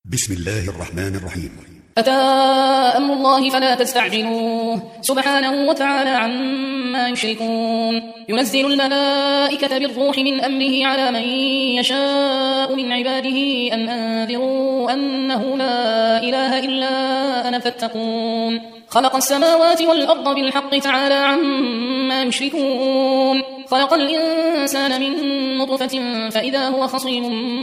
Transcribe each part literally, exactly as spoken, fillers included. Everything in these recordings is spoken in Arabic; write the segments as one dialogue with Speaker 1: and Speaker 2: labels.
Speaker 1: بسم الله الرحمن الرحيم.
Speaker 2: أتى أمر الله فلا تستعجلوه سبحانه وتعالى عما يشركون. ينزل الملائكة بالروح من أمره على من يشاء من عباده أن أنذروا أنه لا إله إلا أنا فاتقون. خلق السماوات والأرض بالحق تعالى عما يشركون. خلق الإنسان من نطفة فإذا هو خصيم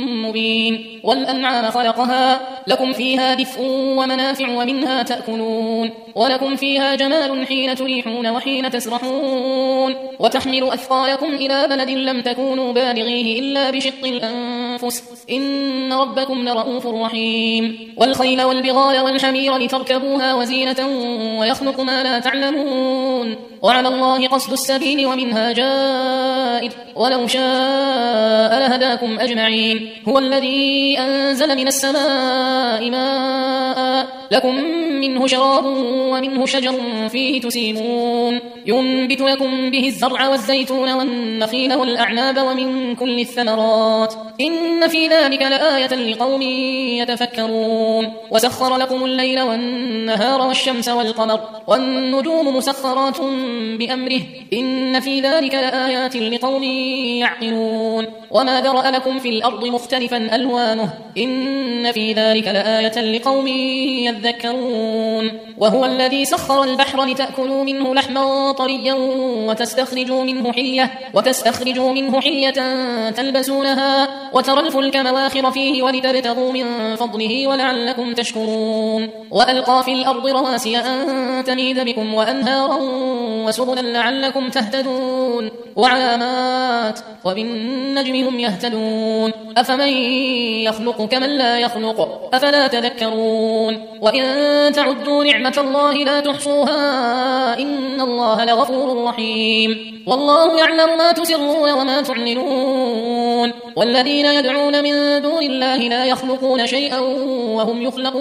Speaker 2: مبين. والأنعام خلقها لكم فيها دفء ومنافع ومنها تأكلون ولكم فيها جمال حين تريحون وحين تسرحون وتحمل أثقالكم إلى بلد لم تكونوا بالغيه إلا بشق الأنفس إن ربكم لرؤوف رحيم. والخيل والبغال والحمير لتركبوها وزينة ويخلق ما لا تعلمون وعلى الله قصد السبيل ومنها جائر ولو شاء لهداكم أجمعين. هو الذي أنزل من السماء ماء لكم منه شراب ومنه شجر فيه تسيمون ينبت لكم به الزرع والزيتون والنخيل والأعناب ومن كل الثمرات إن في ذلك لآية لقوم يتفكرون. وسخر لكم الليل والنهار والشمس والقمر والنجوم مسخرات بأمره إن في ذلك لآيات لقوم يعقلون. وما ذرأ لكم في الأرض مختلفا ألوانه إن في ذلك لآية لقوم يذكرون. وهو الذي سخر البحر لتأكلوا منه لحما طريا وتستخرجوا منه حلية وتستخرجوا منه حلية تلبسونها وترى الفلك مواخر فيه ولتبتغوا من فضله ولعلكم تشكرون. وألقى في الأرض رواسي أن تميد بكم وأنهارا وسبلا لعلكم تهتدون وعلامات وبالنجم هم يهتدون. أفمن يخلق كمن لا يخلق أفلا تذكرون. وإن تعدوا نعمة الله لا تحصوها إن الله لغفور رحيم. والله يعلم ما تسرون وما تعلنون. والذين يدعون من دون الله لا يخلقون شيئا وهم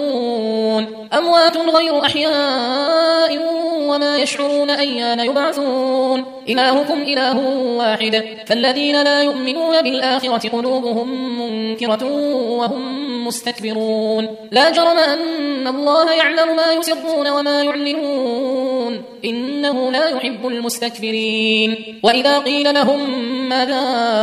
Speaker 2: يخلقون أموات غير أحياء وما يشعرون أيان يبعثون. إلهكم إله واحد فالذين لا يؤمنون بالآخرة قلوبهم منكرة وهم مستكبرون. لا جرم أن الله يعلم ما يسرون وما يعلنون إنه لا يحب المستكبرين. وإذا قيل لهم ماذا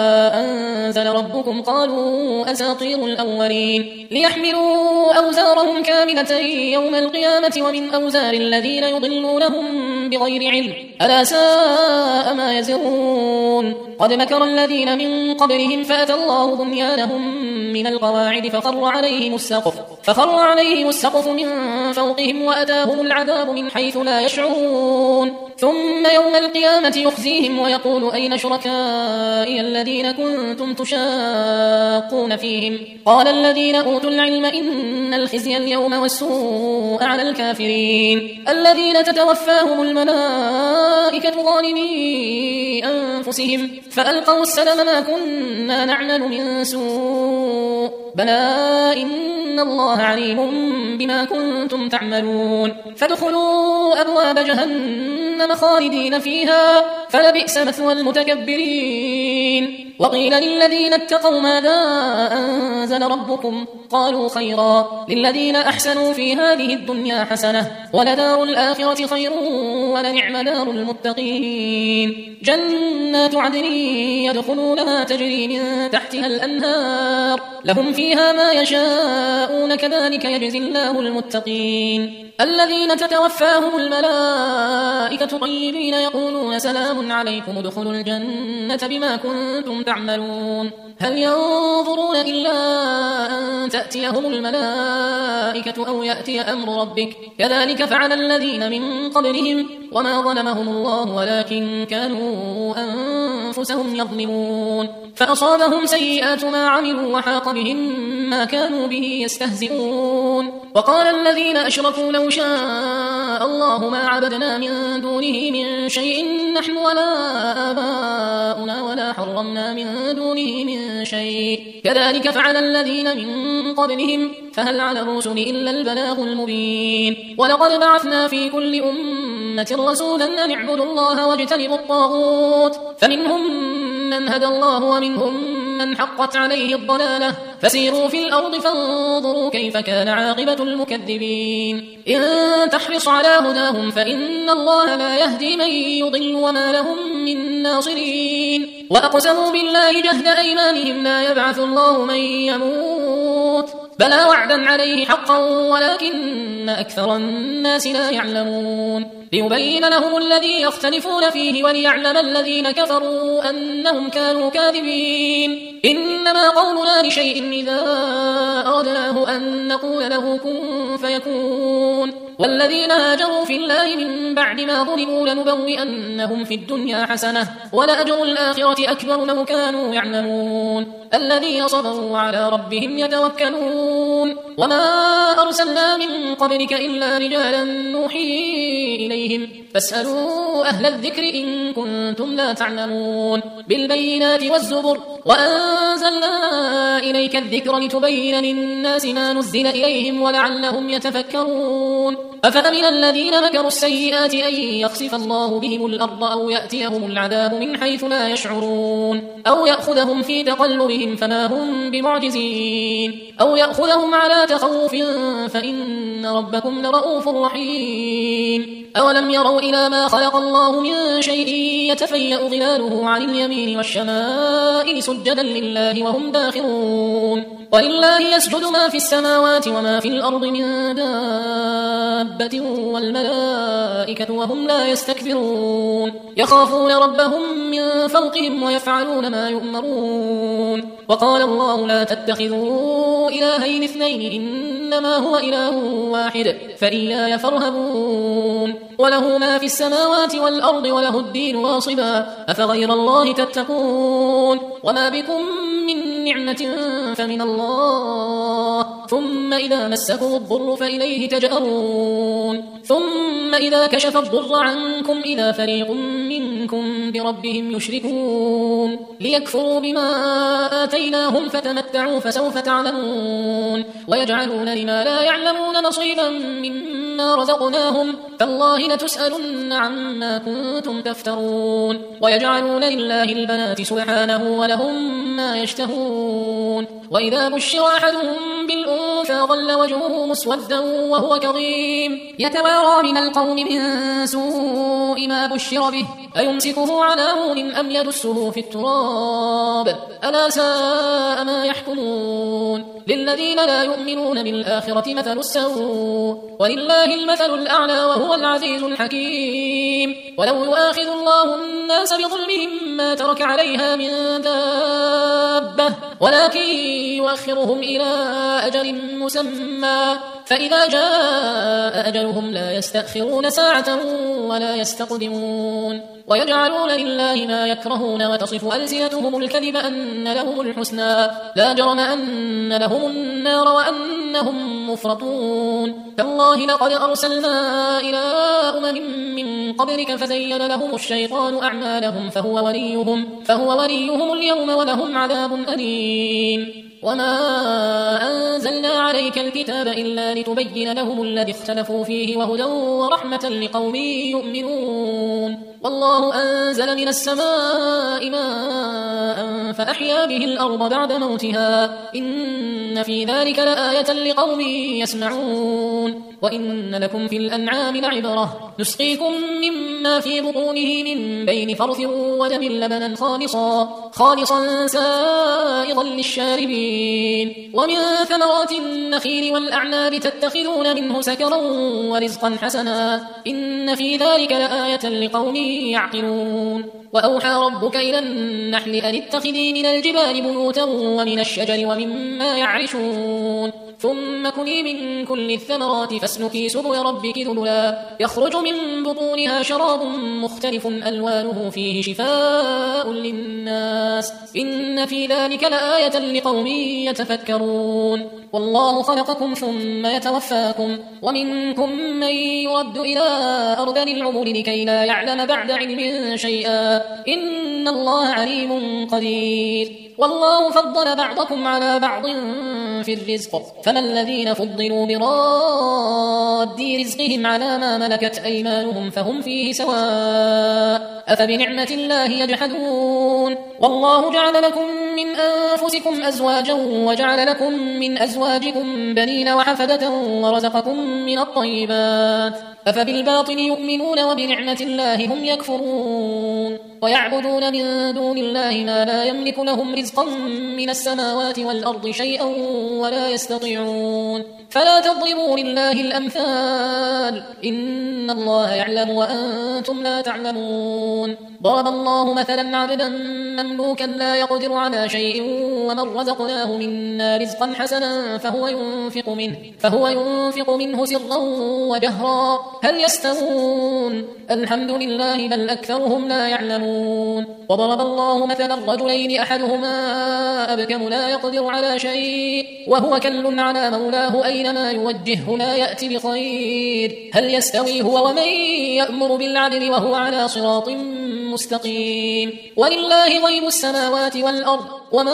Speaker 2: أنزل ربكم قالوا أساطير الأولين ليحملوا أوزارهم كاملة يوم القيامة ومن أوزار الذين يضلونهم بغير علم ألا ساء ما يزرون. قد مكر الذين من قبلهم فأتى الله بنيانهم من القواعد فخر عليهم السقف فخر عليهم السقف من فوقهم وأتاهم العذاب من حيث لا يشعرون. ثم يوم القيامة يخزيهم ويقول أين شركائي الذين كنتم تشاقون فيهم قال الذين أوتوا العلم إن الخزي اليوم والسوء على الكافرين الذين تتوفاهم الملائكة ظالمي أنفسهم فألقوا السلم ما كنا نعمل من سوء بلى إن الله عليم بما كنتم تعملون. فادخلوا أبواب جهنم خالدين فيها فلبئس مثوى المتكبرين. وقيل للذين اتقوا ماذا أنزل ربكم قالوا خيرا للذين أحسنوا في هذه الدنيا حسنة ولدار الآخرة خير ولنعم دار المتقين. جنات عدن يدخلونها تجري من تحتها الأنهار لهم فيها ما يشاءون كذلك يجزي الله المتقين. الذين تتوفاهم الملائكة طيبين يقولون سلام عليكم ادخلوا الجنة بما كنتم تعملون. هل ينظرون إلا أن تأتيهم الملائكة أو يأتي أمر ربك كذلك فعل الذين من قبلهم وما ظلمهم الله ولكن كانوا أنفسهم يظلمون. فأصابهم سيئات ما عملوا وحاق بهم ما كانوا به يستهزئون. وقال الذين أشركوا لو شاء الله ما عبدنا من دونه من شيء نحن ولا آباؤنا ولا حرمنا من دونه من شيء كذلك فعل الذين من قبلهم فهل على الرسل إلا البلاغ المبين. ولقد بعثنا في كل أمة رسولا أن اعبدوا الله واجتنبوا الطاغوت فمنهم من هدى الله ومنهم من حقت عليه الضلالة فسيروا في الأرض فانظروا كيف كان عاقبة المكذبين إن تحرص على هداهم فإن الله لا يهدي من يضل وما لهم من ناصرين وأقسموا بالله جهد أيمانهم لا يبعث الله من يموت بلى وعدا عليه حقا ولكن أكثر الناس لا يعلمون ليبين لهم الذي يختلفون فيه وليعلم الذين كفروا أنهم كانوا كاذبين إنما قولنا لشيء إذا أردناه أن نقول له كن فيكون والذين هاجروا في الله من بعد ما ظلموا لنبوئنهم في الدنيا حسنة ولأجر الآخرة أكبر لو كانوا يعلمون الذين صبروا على ربهم يتوكلون وما أرسلنا من قبلك إلا رجالا نوحي إليهم فاسألوا أهل الذكر إن كنتم لا تعلمون بالبينات والزبر وأنزلنا إليك الذكر لتبين للناس ما نزل إليهم ولعلهم يتفكرون أفأمن الذين مكروا السيئات أن يخسف الله بهم الأرض أو يأتيهم العذاب من حيث لا يشعرون أو يأخذهم في تقلبهم فما هم بمعجزين أو يأخذهم على تخوف فإن ربكم لرؤوف رحيم أولم يروا إلى ما خلق الله من شيء يتفيأ ظلاله عن اليمين والشمائل سجدا لله وهم داخرون ولله يسجد ما في السماوات وما في الأرض من دابة والملائكة وهم لا يستكبرون يخافون ربهم من فوقهم ويفعلون ما يؤمرون وقال الله لا تتخذوا إلهين اثنين إنما هو إله واحد فإياي فارهبون وله ما في السماوات والأرض وله الدين واصبا أفغير الله تتقون وما بكم من نعمة فمن الله ثم إذا مسكم الضر فإليه تجأرون ثم إذا كشف الضر عنكم إذا فريق منكم بربهم يشركون ليكفروا بما آتيناهم فتمتعوا فسوف تعلمون ويجعلون لما لا يعلمون نصيبا مما رزقناهم فالله لتسألن عما كنتم تفترون ويجعلون لله البنات سبحانه ولهم ما يشتهون وإذا بشر أحدهم بالأنثى ظل وجهه مسودا وهو كظيم يتوارى من القوم من سوء ما بشر به أيمسكه على هون أم يدسه في التراب ألا ساء ما يحكمون للذين لا يؤمنون بالآخرة مثل السوء ولله المثل الأعلى وهو العزيز الحكيم ولو يؤاخذ الله الناس بظلمهم ما ترك عليها من دابة ولكن يؤخرهم إلى أجل مسمى فإذا جاء أجلهم لا يستأخرون ساعة ولا يستقدمون ويجعلون لله ما يكرهون وتصف ألسنتهم الكذب أن لهم الحسنى لا جرم أن لهم النار وأنهم مفرطون تالله لقد أرسلنا إلى أمم من قبلك فزين لهم الشيطان أعمالهم فهو وليهم, فهو وليهم اليوم ولهم عذاب أليم وما أنزلنا عليك الكتاب إلا لتبين لهم الذي اختلفوا فيه وهدى ورحمة لقوم يؤمنون والله أنزل من السماء ماء فأحيا به الأرض بعد موتها إن في ذلك لآية لقوم يسمعون وإن لكم في الأنعام لعبرة نسقيكم مما في بطونه من بين فرث ودم لبنا خالصا, خالصا سائغا للشاربين ومن ثمرات النخيل والأعناب تتخذون منه سكرا ورزقا حسنا إن في ذلك لآية لقوم يعقلون وأوحى ربك إلى النحل أن اتخذي من الجبال بيوتا ومن الشجر ومما يعرشون ثم كلي من كل الثمرات فاسلكي سبل ربك ذللا يخرج من بطونها شراب مختلف ألوانه فيه شفاء للناس إن في ذلك لآية لقوم يتفكرون والله خلقكم ثم يتوفاكم ومنكم من يرد إلى أرذل العمر لكي لا يعلم بعد علم شيئا إن الله عليم قدير والله فضل بعضكم على بعض في الرزق فما الذين فضلوا براد رزقهم على ما ملكت أيمانهم فهم فيه سواء أفبنعمة الله يجحدون والله جعل لكم من أنفسكم أزواجا وجعل لكم من أزواجكم بنين وحفدة ورزقكم من الطيبات أفبالباطل يؤمنون وبنعمة الله هم يكفرون ويعبدون من دون الله ما لا يملك لهم رزقا من السماوات والأرض شيئا ولا يستطيعون فلا تضربوا لله الأمثال إن الله يعلم وأنتم لا تعلمون ضرب الله مثلا عبدا مملوكا لا يقدر على شيء ومن رزقناه منا رزقا حسنا فهو ينفق منه فهو ينفق منه سرا وجهرا هل يستوون الحمد لله بل أكثرهم لا يعلمون وضرب الله مثلا رجلين أحدهما أبكم لا يقدر على شيء وهو كل على مولاه أينما يوجهه لا يأتي بخير هل يستوي هو ومن يأمر بالعدل وهو على صراط مستقيم ولله غيب السماوات والأرض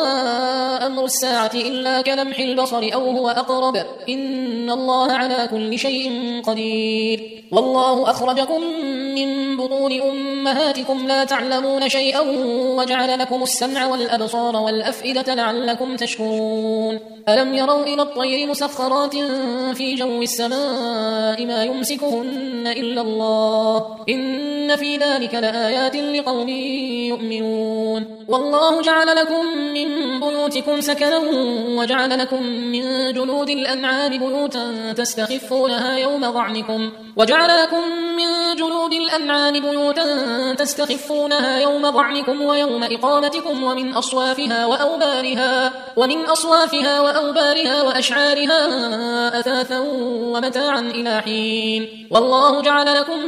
Speaker 2: وما أمر الساعة إلا كلمح البصر أو هو أقرب إن الله على كل شيء قدير والله أخرجكم من بطون أمهاتكم لا تعلمون شيئا وجعل لكم السمع والأبصار والأفئدة لعلكم تشكرون ألم يروا إلى الطير مسخرات في جو السماء ما يمسكهن إلا الله إن في ذلك لآيات لقوم يؤمنون والله جعل لكم من بيوتكم سكنا وجعل لكم من جلود الأنعام بيوتا تستخفونها يوم ظعنكم وجعل لكم من جلود الأنعام بيوتا تستخفونها يوم ظعنكم ويوم إقامتكم ومن أصوافها وأوبارها ومن أصوافها وأوبارها وأشعارها أثاثا ومتاعا إلى حين والله جعل لكم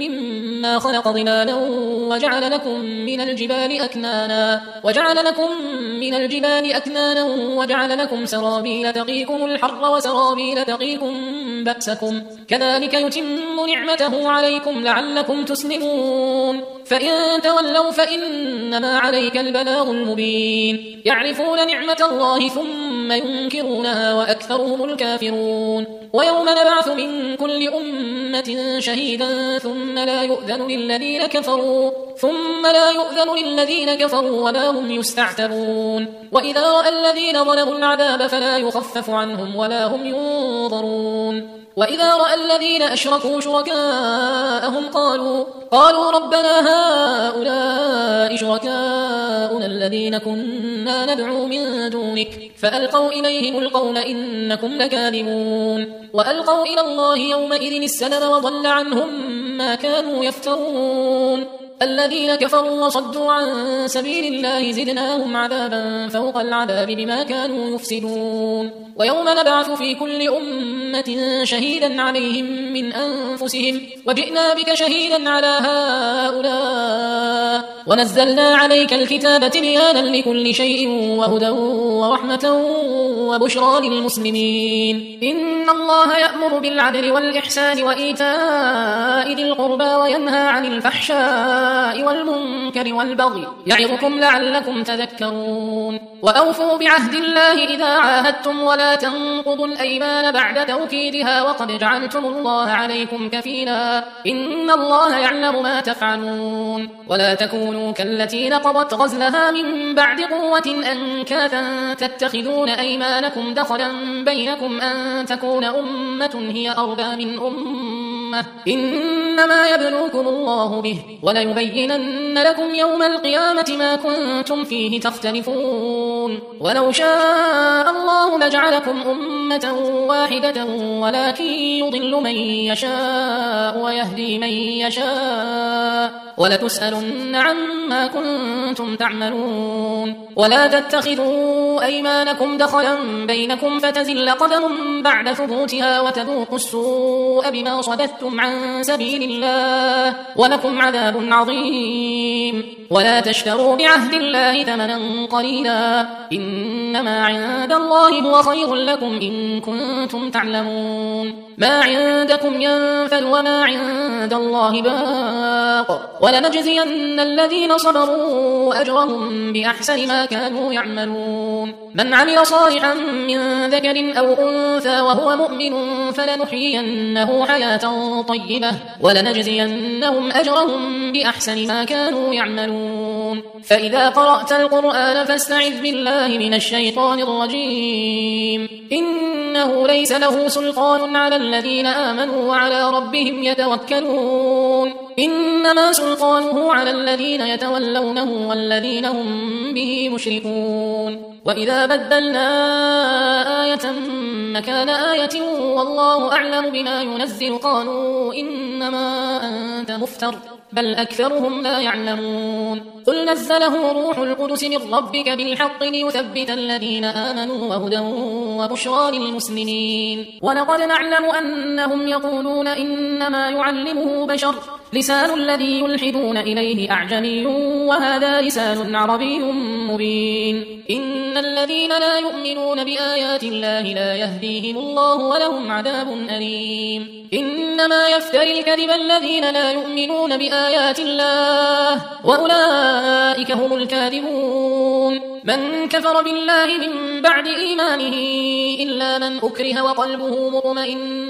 Speaker 2: مما خلق ظلالا وجعل لكم من الجبال أكنانا وجعل لكم من الجبال أكنانا وجعل لكم سرابيل تقيكم الحر وسرابيل تقيكم بأسكم كذلك يتم نعمته عليكم لعلكم تسلمون فإن تولوا فإنما عليك البلاغ المبين يعرفون نعمة الله ثم ينكرونها وأكثرهم الكافرون ويوم نبعث من كل أمة شهيدا ثم لا يؤذن للذين كفروا ثم لا يؤذن للذين كفروا ولا هم يستعتبون وإذا رأى الذين ظلموا العذاب فلا يخفف عنهم ولا هم ينظرون وإذا رأى الذين أشركوا شركاءهم قالوا قالوا ربنا هؤلاء شركاؤنا الذين كنا ندعو من دونك فألقوا إليهم القول إنكم لكاذبون وألقوا إلى الله يومئذ السلم وضل عنهم ما كانوا يفترون الذين كفروا وصدوا عن سبيل الله زدناهم عذابا فوق العذاب بما كانوا يفسدون ويوم نبعث في كل أمة شهيدا عليهم من أنفسهم وجئنا بك شهيدا على هؤلاء ونزلنا عليك الكتاب تبيانا لكل شيء وهدى ورحمة وبشرى للمسلمين إن الله يأمر بالعدل والإحسان وإيتاء ذي القربى وينهى عن الفحشاء والمنكر والبغي يعظكم لعلكم تذكرون وأوفوا بعهد الله إذا عاهدتم ولا تنقضوا الأيمان بعد توكيدها وقد جعلتم الله عليكم كفيلا إن الله يعلم ما تفعلون ولا تكونوا كالتي نقضت غزلها من بعد قوة أنكاثا تتخذون أيمانكم دخلا بينكم أن تكون أمة هي أربى من أمة إنما يبلوكم الله به وليبينن لكم يوم القيامة ما كنتم فيه تختلفون ولو شاء الله لجعلكم أمة واحدة ولكن يضل من يشاء ويهدي من يشاء ولتسألن عما كنتم تعملون ولا تتخذوا أيمانكم دخلا بينكم فتزل قدم بعد ثبوتها وتذوقوا السوء بما صددتم عن سبيل الله ولكم عذاب عظيم ولا تشتروا بعهد الله ثمنا قليلا إنما عند الله هو خير لكم إن كنتم تعلمون ما عندكم ينفد وما عند الله باق ولنجزين الذين صبروا أجرهم بأحسن ما كانوا يعملون من عمل صالحا من ذكر أو أنثى وهو مؤمن فلنحيينه حياة طيبة ولنجزينهم أجرهم بأحسن ما كانوا يعملون فإذا قرأت القرآن فاستعذ بالله من الشيطان الرجيم إنه ليس له سلطان على الذين آمنوا وعلى ربهم يتوكلون إنما سلطانه على الذين يتولونه والذين هم به مشركون وإذا بدلنا آية مكان آية والله أعلم بما ينزل قالوا إنما أنت مفتر بل أكثرهم لا يعلمون قل نزله روح القدس من ربك بالحق ليثبت الذين آمنوا وهدى وبشرى للمسلمين ولقد نعلم أنهم يقولون إنما يعلمه بشر لسان الذي يلحدون إليه أعجمي وهذا لسان عربي مبين إن الذين لا يؤمنون بآيات الله لا يهديهم الله ولهم عذاب أليم إنما يفتري الكذب الذين لا يؤمنون بآيات الله وأولئك هم الكاذبون من كفر بالله من بعد إيمانه إلا من أكره وقلبه مطمئن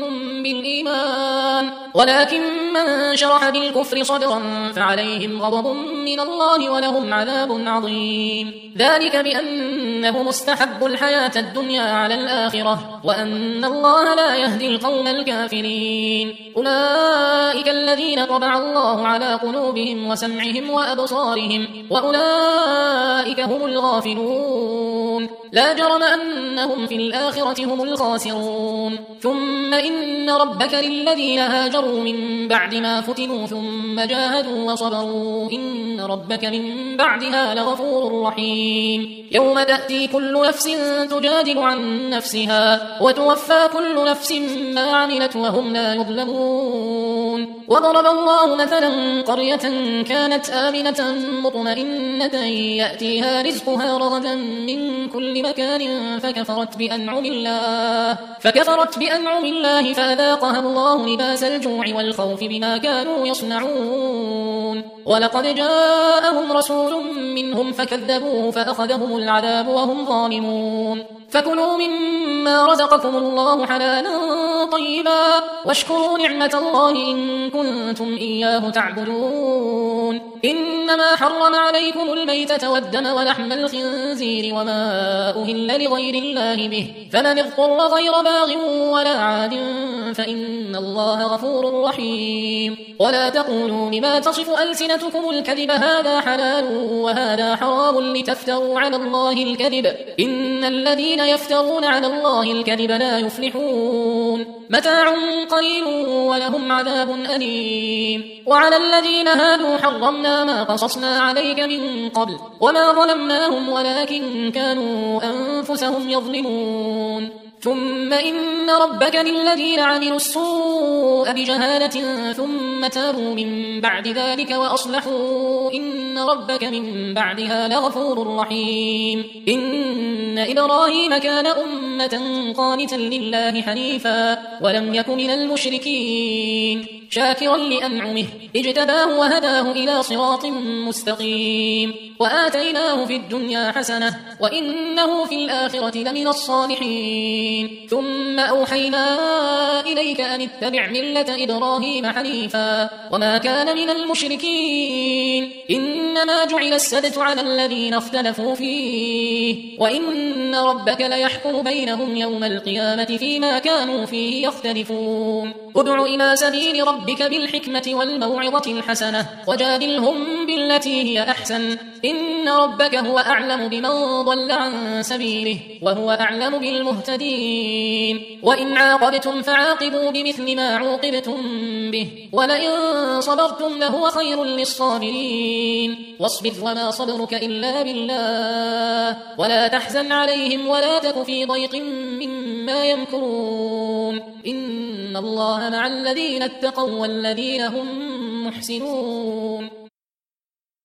Speaker 2: بالإيمان ولكن من شرح بالكفر صدرا فعليهم غضب من الله ولهم عذاب عظيم ذلك بأنه مستحب الحياة الدنيا على الآخرة وأن الله لا يهدي القوم الكافرين أولئك الذين طبع الله على قلوبهم وسمعهم وأبصارهم وأولئك هم الغافلون لا جرم أنهم في الآخرة هم الخاسرون ثم إن ربك للذين هاجروا من بعد ما فتنوا ثم جاهدوا وصبروا إن ربك من بعدها لغفور رحيم يوم تأتي كل نفس تجادل عن نفسها وتوفى كل نفس ما عملت وهم لا يظلمون وضرب الله مثلا قرية كانت آمنة مطمئنة يأتيها رزقها رغدا من كل مكان فكفرت بأنعم الله فكفرت بأنعم الله فأذاقها الله لباس الجوع والخوف بما كانوا يصنعون ولقد جاءهم رسول منهم فكذبوه فأخذهم العذاب وهم ظالمون فكلوا مما رزقكم الله حلالا طيبا واشكروا نعمة الله إن كنتم إياه تعبدون إنما حرم عليكم الميتة والدم ولحم الخنزير وما أهل لغير الله به فمن اضطر غير باغ ولا عاد فإن الله غفور رحيم ولا تقولوا لما تصف ألسنتكم الكذب هذا حلال وهذا حرام لتفتروا على الله الكذب إن الذين يفترون على الله الكذب لا يفلحون متاع قليل ولهم عذاب أليم وعلى الذين هادوا حرمنا ما قصصنا عليك من قبل وما ظلمناهم ولكن كانوا أنفسهم يظلمون ثم إن ربك للذين عملوا السوء بجهالة ثم تابوا من بعد ذلك وأصلحوا إن ربك من بعدها لغفور رحيم إن إبراهيم كان أمة قانتا لله حنيفا ولم يك من المشركين شاكرا لأنعمه اجتباه وهداه إلى صراط مستقيم وآتيناه في الدنيا حسنة وإنه في الآخرة لمن الصالحين ثم أوحينا إليك أن اتبع ملة إبراهيم حنيفا وما كان من المشركين إنما جعل السبت على الذين اختلفوا فيه وإن ربك ليحكم بينهم يوم القيامة فيما كانوا فيه يختلفون ادع إلى سبيل ربك بالحكمة والموعظة الحسنة وجادلهم بالتي هي أحسن إن ربك هو أعلم بمن ضل عن سبيله وهو أعلم بالمهتدين وإن عاقبتم فعاقبوا بمثل ما عوقبتم به ولئن صبرتم لهو خير للصابرين واصبر وما صبرك إلا بالله ولا تحزن عليهم ولا تك في ضيق مما يمكرون إن الله مع الذين اتقوا والذين هم محسنون